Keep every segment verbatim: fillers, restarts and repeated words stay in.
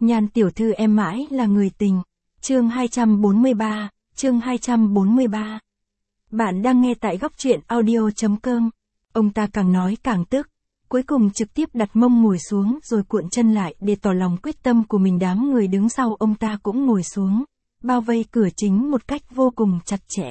Nhan tiểu thư em mãi là người tình. Chương hai trăm bốn mươi ba, chương hai trăm bốn mươi ba. Bạn đang nghe tại góc truyện audio chấm com. Ông ta càng nói càng tức, cuối cùng trực tiếp đặt mông ngồi xuống rồi cuộn chân lại để tỏ lòng quyết tâm của mình. Đám người đứng sau ông ta cũng ngồi xuống, bao vây cửa chính một cách vô cùng chặt chẽ.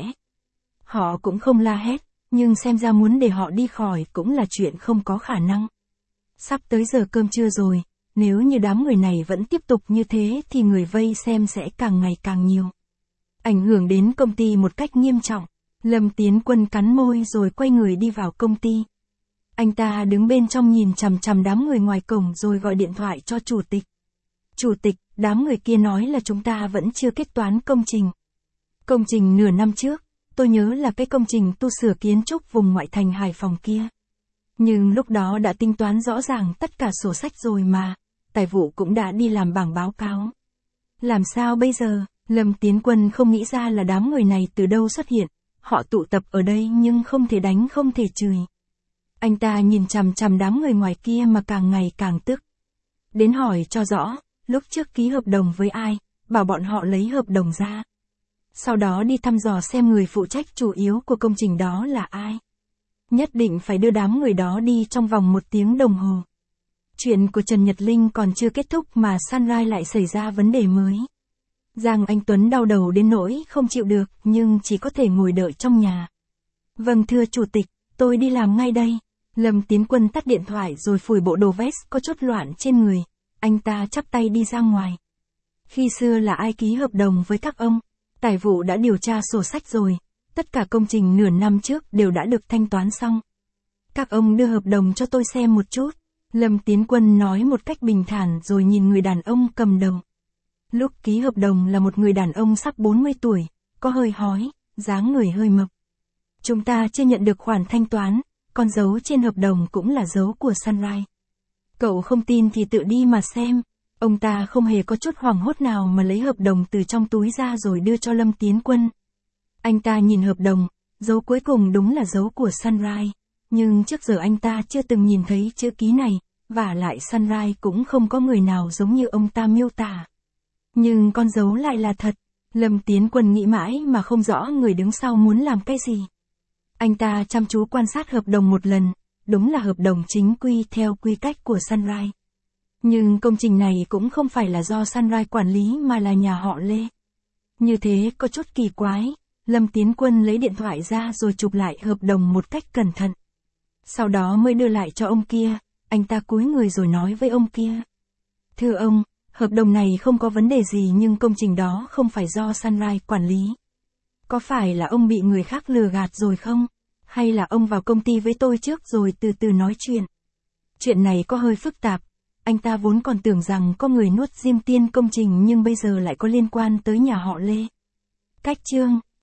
Họ cũng không la hét, nhưng xem ra muốn để họ đi khỏi cũng là chuyện không có khả năng. Sắp tới giờ cơm trưa rồi, nếu như đám người này vẫn tiếp tục như thế thì người vây xem sẽ càng ngày càng nhiều. Ảnh hưởng đến công ty một cách nghiêm trọng. Lâm Tiến Quân cắn môi rồi quay người đi vào công ty. Anh ta đứng bên trong nhìn chằm chằm đám người ngoài cổng rồi gọi điện thoại cho chủ tịch. Chủ tịch, đám người kia nói là chúng ta vẫn chưa kết toán công trình. Công trình nửa năm trước, tôi nhớ là cái công trình tu sửa kiến trúc vùng ngoại thành Hải Phòng kia. Nhưng lúc đó đã tính toán rõ ràng tất cả sổ sách rồi mà, tài vụ cũng đã đi làm bảng báo cáo. Làm sao bây giờ? Lâm Tiến Quân không nghĩ ra là đám người này từ đâu xuất hiện, họ tụ tập ở đây nhưng không thể đánh không thể chửi. Anh ta nhìn chằm chằm đám người ngoài kia mà càng ngày càng tức. Đến hỏi cho rõ, lúc trước ký hợp đồng với ai, bảo bọn họ lấy hợp đồng ra. Sau đó đi thăm dò xem người phụ trách chủ yếu của công trình đó là ai. Nhất định phải đưa đám người đó đi trong vòng một tiếng đồng hồ. Chuyện của Trần Nhật Linh còn chưa kết thúc mà Sunrise lại xảy ra vấn đề mới. Giang Anh Tuấn đau đầu đến nỗi không chịu được nhưng chỉ có thể ngồi đợi trong nhà. Vâng thưa chủ tịch, tôi đi làm ngay đây. Lâm Tiến Quân tắt điện thoại rồi phủi bộ đồ vest có chút loạn trên người. Anh ta chắp tay đi ra ngoài. Khi xưa là ai ký hợp đồng với các ông? Tài vụ đã điều tra sổ sách rồi. Tất cả công trình nửa năm trước đều đã được thanh toán xong. Các ông đưa hợp đồng cho tôi xem một chút. Lâm Tiến Quân nói một cách bình thản rồi nhìn người đàn ông cầm đầu. Lúc ký hợp đồng là một người đàn ông sắp bốn mươi tuổi, có hơi hói, dáng người hơi mập. Chúng ta chưa nhận được khoản thanh toán, còn dấu trên hợp đồng cũng là dấu của Sunrise. Cậu không tin thì tự đi mà xem. Ông ta không hề có chút hoảng hốt nào mà lấy hợp đồng từ trong túi ra rồi đưa cho Lâm Tiến Quân. Anh ta nhìn hợp đồng, dấu cuối cùng đúng là dấu của Sunrise. Nhưng trước giờ anh ta chưa từng nhìn thấy chữ ký này, vả lại Sunrise cũng không có người nào giống như ông ta miêu tả. Nhưng con dấu lại là thật. Lâm Tiến Quân nghĩ mãi mà không rõ người đứng sau muốn làm cái gì. Anh ta chăm chú quan sát hợp đồng một lần, đúng là hợp đồng chính quy theo quy cách của Sunrise. Nhưng công trình này cũng không phải là do Sunrise quản lý mà là nhà họ Lê. Như thế có chút kỳ quái. Lâm Tiến Quân lấy điện thoại ra rồi chụp lại hợp đồng một cách cẩn thận. Sau đó mới đưa lại cho ông kia. Anh ta cúi người rồi nói với ông kia. Thưa ông, hợp đồng này không có vấn đề gì nhưng công trình đó không phải do Sunrise quản lý. Có phải là ông bị người khác lừa gạt rồi không? Hay là ông vào công ty với tôi trước rồi từ từ nói chuyện? Chuyện này có hơi phức tạp. Anh ta vốn còn tưởng rằng có người nuốt Diêm Tiên công trình nhưng bây giờ lại có liên quan tới nhà họ Lê. Cách chương